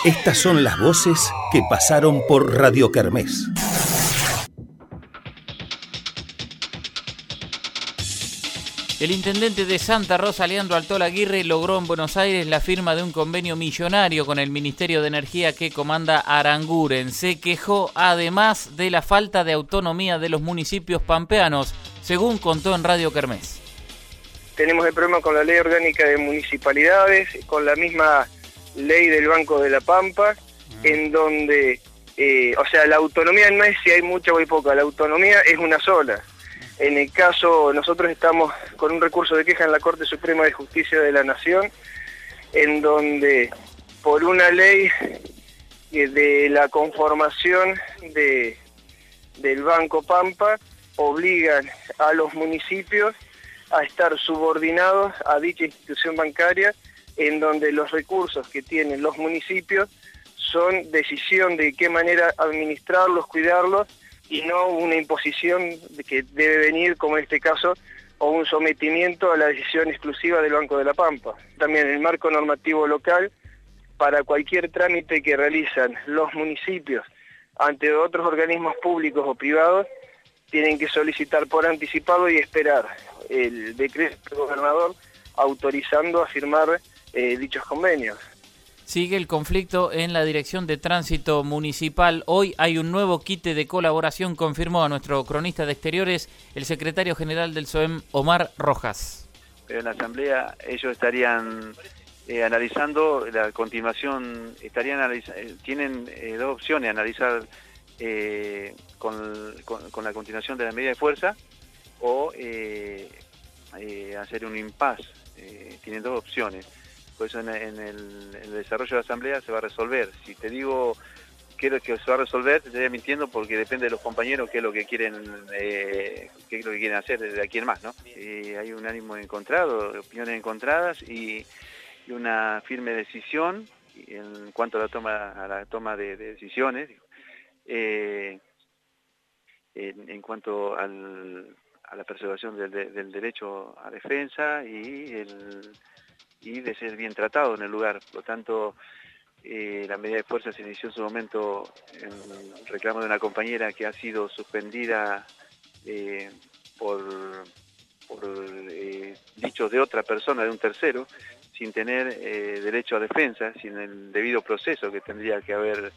Estas son las voces que pasaron por Radio Kermés. El intendente de Santa Rosa, Leandro Altola Aguirre, logró en Buenos Aires la firma de un convenio millonario con el Ministerio de Energía que comanda Aranguren. Se quejó además de la falta de autonomía de los municipios pampeanos, según contó en Radio Kermés. Tenemos el problema con la ley orgánica de municipalidades, con la misma ley del Banco de la Pampa, en donde, la autonomía no es si hay mucha o hay poca, la autonomía es una sola. En el caso, nosotros estamos con un recurso de queja en la Corte Suprema de Justicia de la Nación, en donde por una ley de la conformación del Banco Pampa obligan a los municipios a estar subordinados a dicha institución bancaria, en donde los recursos que tienen los municipios son decisión de qué manera administrarlos, cuidarlos, y no una imposición que debe venir, como en este caso, o un sometimiento a la decisión exclusiva del Banco de la Pampa. También el marco normativo local, para cualquier trámite que realizan los municipios ante otros organismos públicos o privados, tienen que solicitar por anticipado y esperar el decreto del gobernador autorizando a firmar dichos convenios. Sigue el conflicto en la Dirección de Tránsito Municipal. Hoy hay un nuevo quite de colaboración, confirmó a nuestro cronista de exteriores el secretario general del SOEM, Omar Rojas. En la asamblea ellos estarían analizando la continuación, tienen dos opciones: analizar con la continuación de la medida de fuerza o hacer un impasse. Tienen dos opciones. Por eso en el desarrollo de la asamblea se va a resolver. Si te digo qué es lo que se va a resolver, te estaría mintiendo, porque depende de los compañeros qué es lo que quieren hacer de aquí en más, ¿no? Hay un ánimo encontrado, opiniones encontradas y una firme decisión en cuanto a la toma de decisiones, en cuanto a la preservación del derecho a defensa y de ser bien tratado en el lugar. Por lo tanto, la medida de fuerza se inició en su momento en reclamo de una compañera que ha sido suspendida por dichos de otra persona, de un tercero, sin tener derecho a defensa, sin el debido proceso que tendría que haber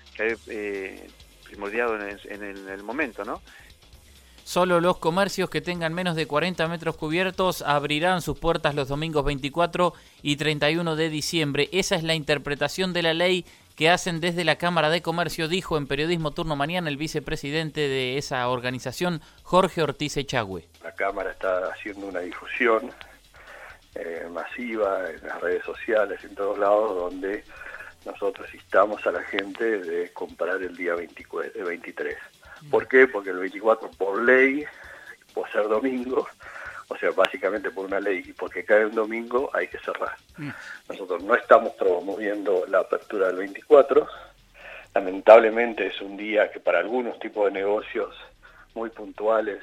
primordiado en el momento, ¿no? Solo los comercios que tengan menos de 40 metros cubiertos abrirán sus puertas los domingos 24 y 31 de diciembre. Esa es la interpretación de la ley que hacen desde la Cámara de Comercio, dijo en Periodismo Turno Mañana el vicepresidente de esa organización, Jorge Ortiz Echagüe. La Cámara está haciendo una difusión masiva en las redes sociales, en todos lados, donde nosotros instamos a la gente de comprar el día 23. ¿Por qué? Porque el 24 por ley, por ser domingo, o sea, básicamente por una ley, y porque cae un domingo hay que cerrar. Nosotros no estamos promoviendo la apertura del 24, lamentablemente es un día que para algunos tipos de negocios muy puntuales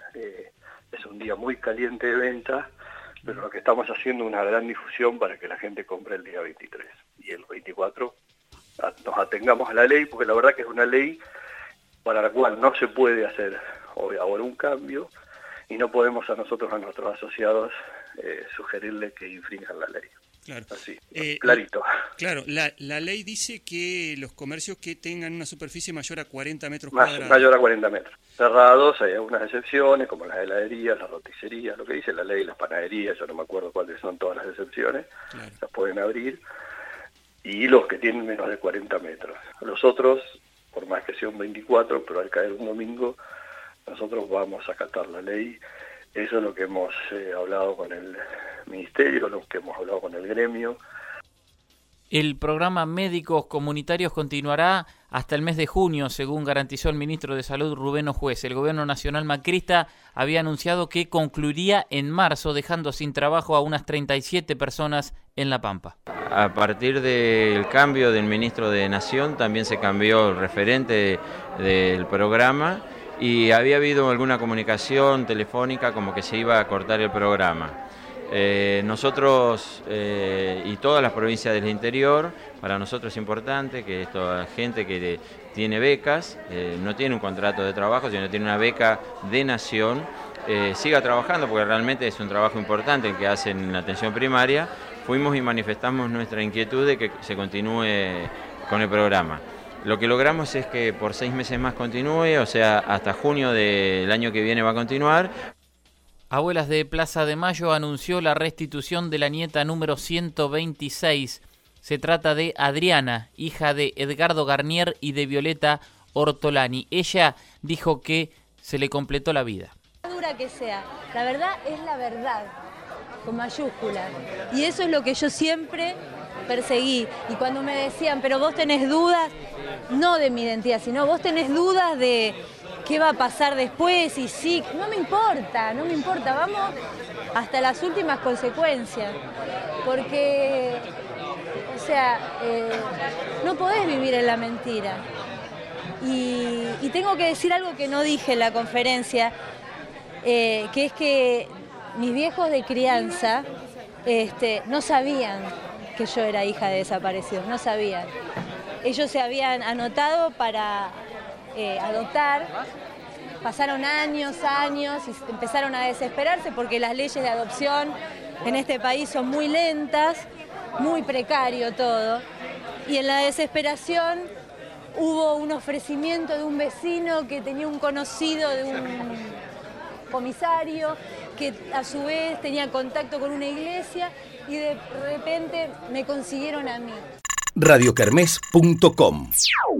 es un día muy caliente de venta, pero lo que estamos haciendo es una gran difusión para que la gente compre el día 23. Y el 24 nos atengamos a la ley, porque la verdad que es una ley para la cual no se puede hacer ahora un cambio, y no podemos a nosotros, a nuestros asociados, sugerirle que infrinjan la ley. Claro. Así, clarito. Claro, la ley dice que los comercios que tengan una superficie mayor a 40 metros cuadrados. Mayor a 40 metros. Cerrados, hay algunas excepciones, como las heladerías, las roticerías, lo que dice la ley, las panaderías, yo no me acuerdo cuáles son todas las excepciones, claro. Las pueden abrir, y los que tienen menos de 40 metros. Los otros, por más que sea un 24, pero al caer un domingo, nosotros vamos a acatar la ley. Eso es lo que hemos hablado con el Ministerio, lo que hemos hablado con el gremio. El programa Médicos Comunitarios continuará hasta el mes de junio, según garantizó el ministro de Salud Rubén Ojuez. El gobierno nacional macrista había anunciado que concluiría en marzo, dejando sin trabajo a unas 37 personas en La Pampa. A partir del cambio del ministro de Nación, también se cambió el referente del programa y había habido alguna comunicación telefónica como que se iba a cortar el programa. Nosotros y todas las provincias del interior, para nosotros es importante que esta gente que tiene becas, no tiene un contrato de trabajo, sino tiene una beca de nación, siga trabajando, porque realmente es un trabajo importante el que hacen en la atención primaria. Fuimos y manifestamos nuestra inquietud de que se continúe con el programa. Lo que logramos es que por 6 meses más continúe, o sea, hasta junio del año que viene va a continuar. Abuelas de Plaza de Mayo anunció la restitución de la nieta número 126. Se trata de Adriana, hija de Edgardo Garnier y de Violeta Ortolani. Ella dijo que se le completó la vida. Dura que sea, la verdad es la verdad, con mayúsculas. Y eso es lo que yo siempre perseguí. Y cuando me decían, pero vos tenés dudas, no de mi identidad, sino vos tenés dudas de qué va a pasar después, y sí, no me importa, vamos hasta las últimas consecuencias, porque, o sea, no podés vivir en la mentira. Y tengo que decir algo que no dije en la conferencia, que es que mis viejos de crianza no sabían que yo era hija de desaparecidos, no sabían. Ellos se habían anotado para adoptar, pasaron años y empezaron a desesperarse porque las leyes de adopción en este país son muy lentas, muy precario todo, y en la desesperación hubo un ofrecimiento de un vecino que tenía un conocido de un comisario que a su vez tenía contacto con una iglesia y de repente me consiguieron a mí. radiokermés.com